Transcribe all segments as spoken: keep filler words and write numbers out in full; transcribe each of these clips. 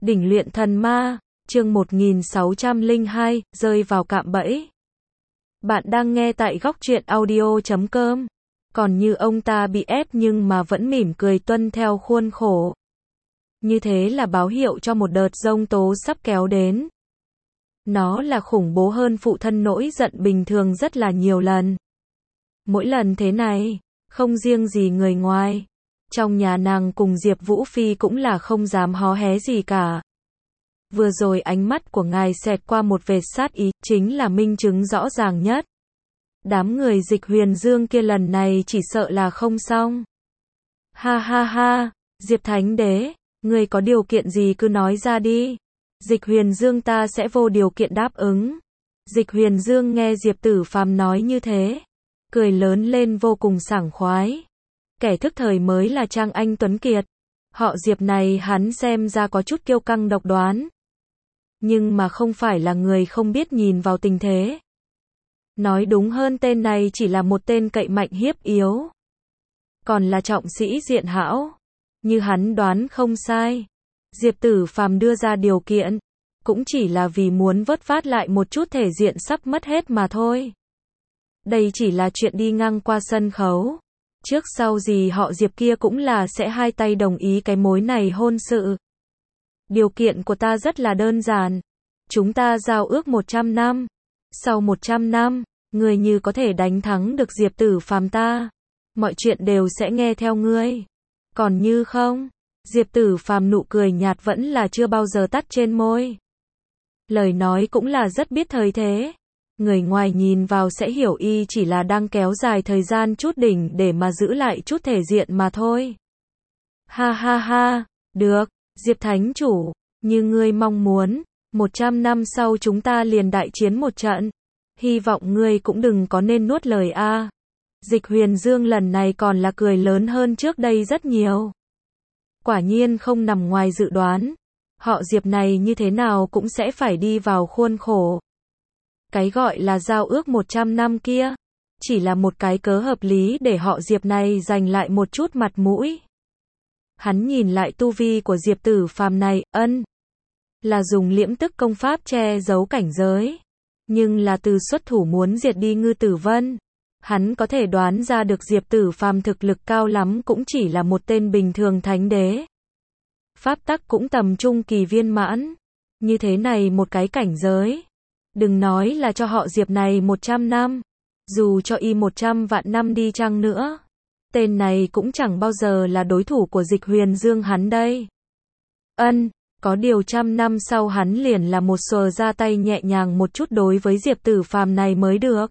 Đỉnh luyện thần ma, chương một nghìn sáu trăm lẻ hai, rơi vào cạm bẫy. Bạn đang nghe tại góc truyện audio chấm com. Còn như ông ta bị ép nhưng mà vẫn mỉm cười tuân theo khuôn khổ. Như thế là báo hiệu cho một đợt giông tố sắp kéo đến. Nó là khủng bố hơn phụ thân nổi giận bình thường rất là nhiều lần. Mỗi lần thế này, không riêng gì người ngoài. Trong nhà nàng cùng Diệp Vũ Phi cũng là không dám hó hé gì cả. Vừa rồi ánh mắt của ngài xẹt qua một vệt sát ý, chính là minh chứng rõ ràng nhất. Đám người Dịch Huyền Dương kia lần này chỉ sợ là không xong. Ha ha ha, Diệp Thánh Đế, ngươi có điều kiện gì cứ nói ra đi. Dịch Huyền Dương ta sẽ vô điều kiện đáp ứng. Dịch Huyền Dương nghe Diệp Tử Phàm nói như thế, cười lớn lên vô cùng sảng khoái. Kẻ thức thời mới là Trang Anh Tuấn Kiệt. Họ Diệp này hắn xem ra có chút kiêu căng độc đoán. Nhưng mà không phải là người không biết nhìn vào tình thế. Nói đúng hơn tên này chỉ là một tên cậy mạnh hiếp yếu. Còn là trọng sĩ diện hão. Như hắn đoán không sai. Diệp Tử Phàm đưa ra điều kiện. Cũng chỉ là vì muốn vớt phát lại một chút thể diện sắp mất hết mà thôi. Đây chỉ là chuyện đi ngang qua sân khấu. Trước sau gì họ Diệp kia cũng là sẽ hai tay đồng ý cái mối này hôn sự. Điều kiện của ta rất là đơn giản. Chúng ta giao ước một trăm năm. Sau một trăm năm, ngươi như có thể đánh thắng được Diệp Tử Phàm ta, mọi chuyện đều sẽ nghe theo ngươi. Còn như không, Diệp Tử Phàm nụ cười nhạt vẫn là chưa bao giờ tắt trên môi. Lời nói cũng là rất biết thời thế. Người ngoài nhìn vào sẽ hiểu y chỉ là đang kéo dài thời gian chút đỉnh để mà giữ lại chút thể diện mà thôi. Ha ha ha, được, Diệp Thánh Chủ, như ngươi mong muốn, một trăm năm sau chúng ta liền đại chiến một trận. Hy vọng ngươi cũng đừng có nên nuốt lời a. Dịch Huyền Dương lần này còn là cười lớn hơn trước đây rất nhiều. Quả nhiên không nằm ngoài dự đoán. Họ Diệp này như thế nào cũng sẽ phải đi vào khuôn khổ. Cái gọi là giao ước một trăm năm kia, chỉ là một cái cớ hợp lý để họ Diệp này giành lại một chút mặt mũi. Hắn nhìn lại tu vi của Diệp Tử Phàm này, ân, là dùng liễm tức công pháp che giấu cảnh giới. Nhưng là từ xuất thủ muốn diệt đi Ngư Tử Vân. Hắn có thể đoán ra được Diệp Tử Phàm thực lực cao lắm cũng chỉ là một tên bình thường thánh đế. Pháp tắc cũng tầm trung kỳ viên mãn. Như thế này một cái cảnh giới. Đừng nói là cho họ Diệp này một trăm năm. Dù cho y một trăm vạn năm đi chăng nữa. Tên này cũng chẳng bao giờ là đối thủ của Dịch Huyền Dương hắn đây. Ân, có điều trăm năm sau hắn liền là một sờ ra tay nhẹ nhàng một chút đối với Diệp Tử Phàm này mới được.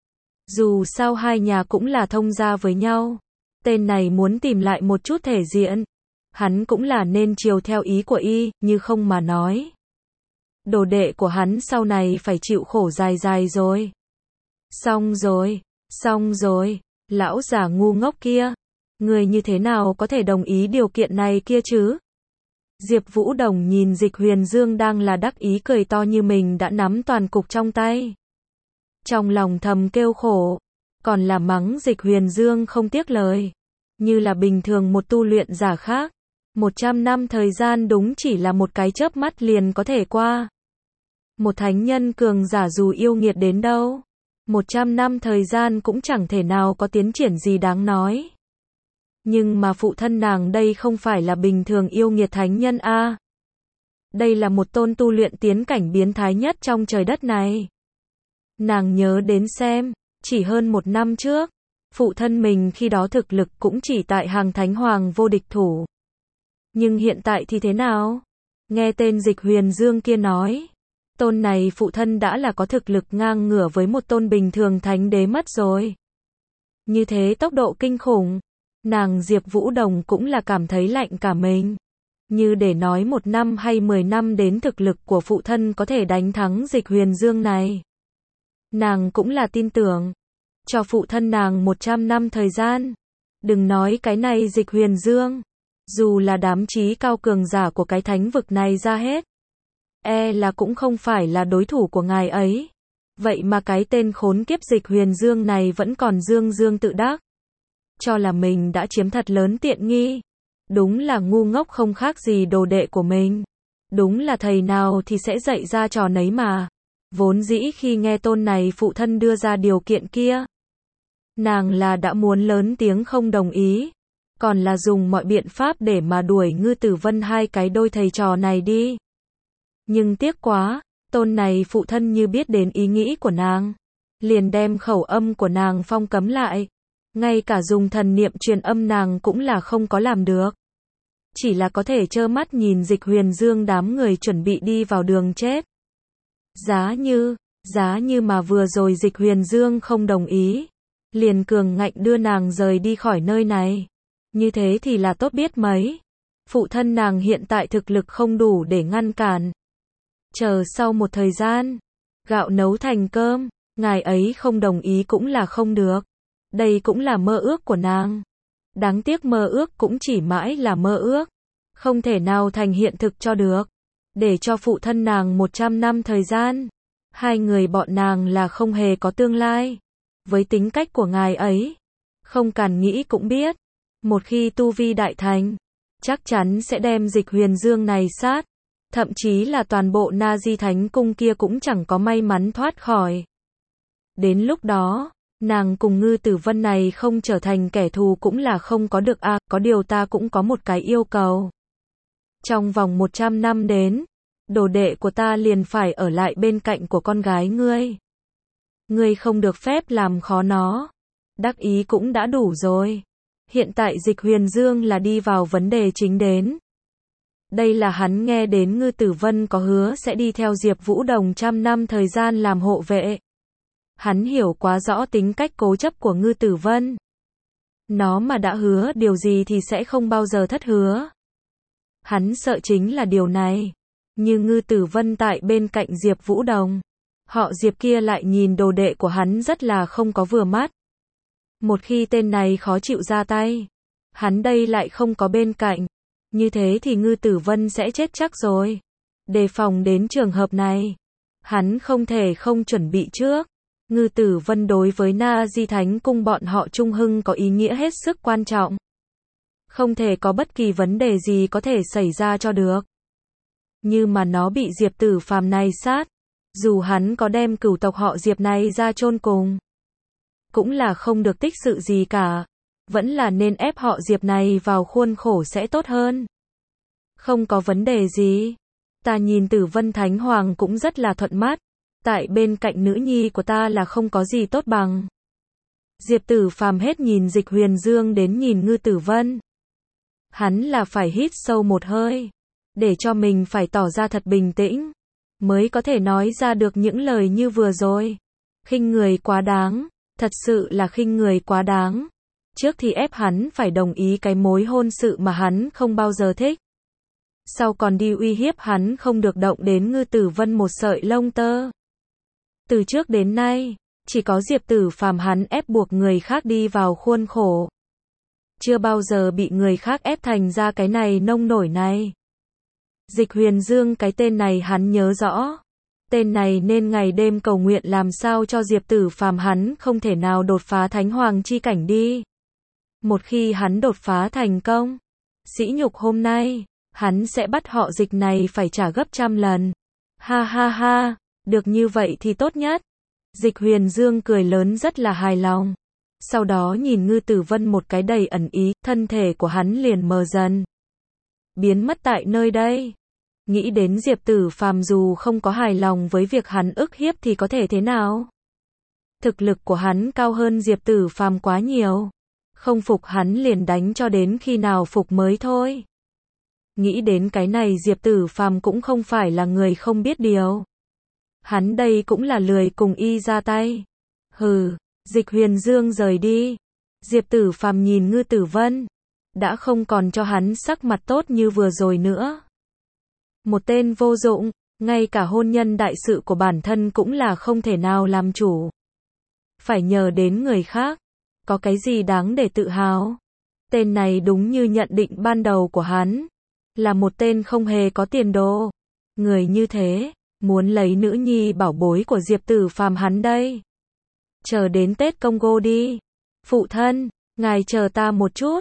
Dù sao hai nhà cũng là thông gia với nhau. Tên này muốn tìm lại một chút thể diện. Hắn cũng là nên chiều theo ý của y, như không mà nói. Đồ đệ của hắn sau này phải chịu khổ dài dài rồi. Xong rồi, xong rồi, lão già ngu ngốc kia. Người như thế nào có thể đồng ý điều kiện này kia chứ? Diệp Vũ Đồng nhìn Dịch Huyền Dương đang là đắc ý cười to như mình đã nắm toàn cục trong tay. Trong lòng thầm kêu khổ, còn là mắng Dịch Huyền Dương không tiếc lời. Như là bình thường một tu luyện giả khác, một trăm năm thời gian đúng chỉ là một cái chớp mắt liền có thể qua. Một thánh nhân cường giả dù yêu nghiệt đến đâu, một trăm năm thời gian cũng chẳng thể nào có tiến triển gì đáng nói. Nhưng mà phụ thân nàng đây không phải là bình thường yêu nghiệt thánh nhân a. Đây là một tôn tu luyện tiến cảnh biến thái nhất trong trời đất này. Nàng nhớ đến xem, chỉ hơn một năm trước, phụ thân mình khi đó thực lực cũng chỉ tại hàng thánh hoàng vô địch thủ. Nhưng hiện tại thì thế nào? Nghe tên Dịch Huyền Dương kia nói, tôn này phụ thân đã là có thực lực ngang ngửa với một tôn bình thường thánh đế mất rồi. Như thế tốc độ kinh khủng. Nàng Diệp Vũ Đồng cũng là cảm thấy lạnh cả mình. Như để nói một năm hay mười năm đến thực lực của phụ thân có thể đánh thắng Dịch Huyền Dương này. Nàng cũng là tin tưởng. Cho phụ thân nàng một trăm năm thời gian. Đừng nói cái này Dịch Huyền Dương. Dù là đám trí cao cường giả của cái thánh vực này ra hết. E là cũng không phải là đối thủ của ngài ấy. Vậy mà cái tên khốn kiếp Dịch Huyền Dương này vẫn còn dương dương tự đắc. Cho là mình đã chiếm thật lớn tiện nghi. Đúng là ngu ngốc không khác gì đồ đệ của mình. Đúng là thầy nào thì sẽ dạy ra trò nấy mà. Vốn dĩ khi nghe tôn này phụ thân đưa ra điều kiện kia, nàng là đã muốn lớn tiếng không đồng ý, còn là dùng mọi biện pháp để mà đuổi Ngư Tử Vân hai cái đôi thầy trò này đi. Nhưng tiếc quá, tôn này phụ thân như biết đến ý nghĩ của nàng, liền đem khẩu âm của nàng phong cấm lại, ngay cả dùng thần niệm truyền âm nàng cũng là không có làm được. Chỉ là có thể trơ mắt nhìn Dịch Huyền Dương đám người chuẩn bị đi vào đường chết. Giá như, giá như mà vừa rồi Dịch Huyền Dương không đồng ý, liền cường ngạnh đưa nàng rời đi khỏi nơi này. Như thế thì là tốt biết mấy. Phụ thân nàng hiện tại thực lực không đủ để ngăn cản. Chờ sau một thời gian, gạo nấu thành cơm, ngài ấy không đồng ý cũng là không được. Đây cũng là mơ ước của nàng. Đáng tiếc mơ ước cũng chỉ mãi là mơ ước, không thể nào thành hiện thực cho được. Để cho phụ thân nàng một trăm năm thời gian, hai người bọn nàng là không hề có tương lai. Với tính cách của ngài ấy, không cần nghĩ cũng biết, một khi tu vi đại thành, chắc chắn sẽ đem Dịch Huyền Dương này sát, thậm chí là toàn bộ Na Di Thánh Cung kia cũng chẳng có may mắn thoát khỏi. Đến lúc đó, nàng cùng Ngư Tử Vân này không trở thành kẻ thù cũng là không có được a, à, có điều ta cũng có một cái yêu cầu. Trong vòng một trăm năm đến, đồ đệ của ta liền phải ở lại bên cạnh của con gái ngươi. Ngươi không được phép làm khó nó. Đắc ý cũng đã đủ rồi. Hiện tại Dịch Huyền Dương là đi vào vấn đề chính đến. Đây là hắn nghe đến Ngư Tử Vân có hứa sẽ đi theo Diệp Vũ Đồng trăm năm thời gian làm hộ vệ. Hắn hiểu quá rõ tính cách cố chấp của Ngư Tử Vân. Nó mà đã hứa điều gì thì sẽ không bao giờ thất hứa. Hắn sợ chính là điều này. Như Ngư Tử Vân tại bên cạnh Diệp Vũ Đồng, họ Diệp kia lại nhìn đồ đệ của hắn rất là không có vừa mắt. Một khi tên này khó chịu ra tay, hắn đây lại không có bên cạnh, như thế thì Ngư Tử Vân sẽ chết chắc rồi. Đề phòng đến trường hợp này, hắn không thể không chuẩn bị trước. Ngư Tử Vân đối với Na Di Thánh Cung bọn họ Trung Hưng có ý nghĩa hết sức quan trọng. Không thể có bất kỳ vấn đề gì có thể xảy ra cho được. Như mà nó bị Diệp Tử Phàm này sát, dù hắn có đem cửu tộc họ Diệp này ra chôn cùng, cũng là không được tích sự gì cả. Vẫn là nên ép họ Diệp này vào khuôn khổ sẽ tốt hơn. Không có vấn đề gì. Ta nhìn Tử Vân Thánh Hoàng cũng rất là thuận mắt. Tại bên cạnh nữ nhi của ta là không có gì tốt bằng. Diệp Tử Phàm hết nhìn Dịch Huyền Dương đến nhìn Ngư Tử Vân. Hắn là phải hít sâu một hơi, để cho mình phải tỏ ra thật bình tĩnh, mới có thể nói ra được những lời như vừa rồi. Khinh người quá đáng, thật sự là khinh người quá đáng. Trước thì ép hắn phải đồng ý cái mối hôn sự mà hắn không bao giờ thích. Sau còn đi uy hiếp hắn không được động đến Ngư Tử Vân một sợi lông tơ. Từ trước đến nay, chỉ có Diệp Tử Phàm hắn ép buộc người khác đi vào khuôn khổ. Chưa bao giờ bị người khác ép thành ra cái này nông nổi này. Dịch Huyền Dương cái tên này hắn nhớ rõ. Tên này nên ngày đêm cầu nguyện làm sao cho Diệp Tử Phàm hắn không thể nào đột phá Thánh Hoàng chi cảnh đi. Một khi hắn đột phá thành công, sỉ nhục hôm nay, hắn sẽ bắt họ Dịch này phải trả gấp trăm lần. Ha ha ha, được như vậy thì tốt nhất. Dịch Huyền Dương cười lớn rất là hài lòng. Sau đó nhìn Ngư Tử Vân một cái đầy ẩn ý, thân thể của hắn liền mờ dần, biến mất tại nơi đây. Nghĩ đến Diệp Tử Phàm dù không có hài lòng với việc hắn ức hiếp thì có thể thế nào? Thực lực của hắn cao hơn Diệp Tử Phàm quá nhiều. Không phục hắn liền đánh cho đến khi nào phục mới thôi. Nghĩ đến cái này Diệp Tử Phàm cũng không phải là người không biết điều. Hắn đây cũng là lười cùng y ra tay. Hừ, Dịch Huyền Dương rời đi. Diệp Tử Phàm nhìn Ngư Tử Vân, đã không còn cho hắn sắc mặt tốt như vừa rồi nữa. Một tên vô dụng, ngay cả hôn nhân đại sự của bản thân cũng là không thể nào làm chủ. Phải nhờ đến người khác. Có cái gì đáng để tự hào? Tên này đúng như nhận định ban đầu của hắn, là một tên không hề có tiền đồ. Người như thế, muốn lấy nữ nhi bảo bối của Diệp Tử Phàm hắn đây. Chờ đến Tết Congo đi. Phụ thân, ngài chờ ta một chút.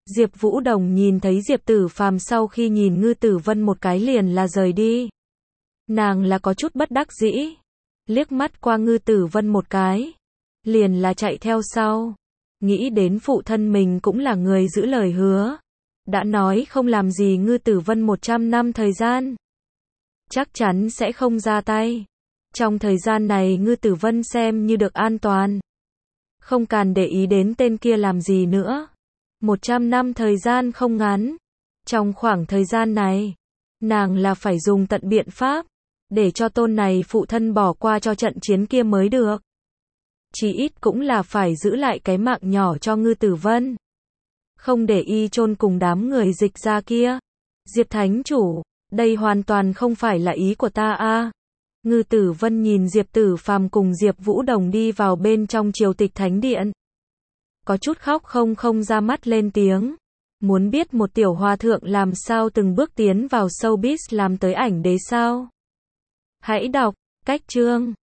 Diệp Vũ Đồng nhìn thấy Diệp Tử Phàm sau khi nhìn Ngư Tử Vân một cái liền là rời đi. Nàng là có chút bất đắc dĩ, liếc mắt qua Ngư Tử Vân một cái, liền là chạy theo sau. Nghĩ đến phụ thân mình cũng là người giữ lời hứa, đã nói không làm gì Ngư Tử Vân một trăm năm thời gian, chắc chắn sẽ không ra tay. Trong thời gian này Ngư Tử Vân xem như được an toàn, không cần để ý đến tên kia làm gì nữa. Một trăm năm thời gian không ngắn, trong khoảng thời gian này, nàng là phải dùng tận biện pháp, để cho tôn này phụ thân bỏ qua cho trận chiến kia mới được. Chí ít cũng là phải giữ lại cái mạng nhỏ cho Ngư Tử Vân, không để y chôn cùng đám người dịch ra kia. Diệp Thánh Chủ, đây hoàn toàn không phải là ý của ta a. Ngư Tử Vân nhìn Diệp Tử Phàm cùng Diệp Vũ Đồng đi vào bên trong Triều Tịch Thánh Điện, có chút khóc không không ra mắt lên tiếng. Muốn biết một tiểu hòa thượng làm sao từng bước tiến vào showbiz làm tới ảnh đế sao? Hãy đọc cách chương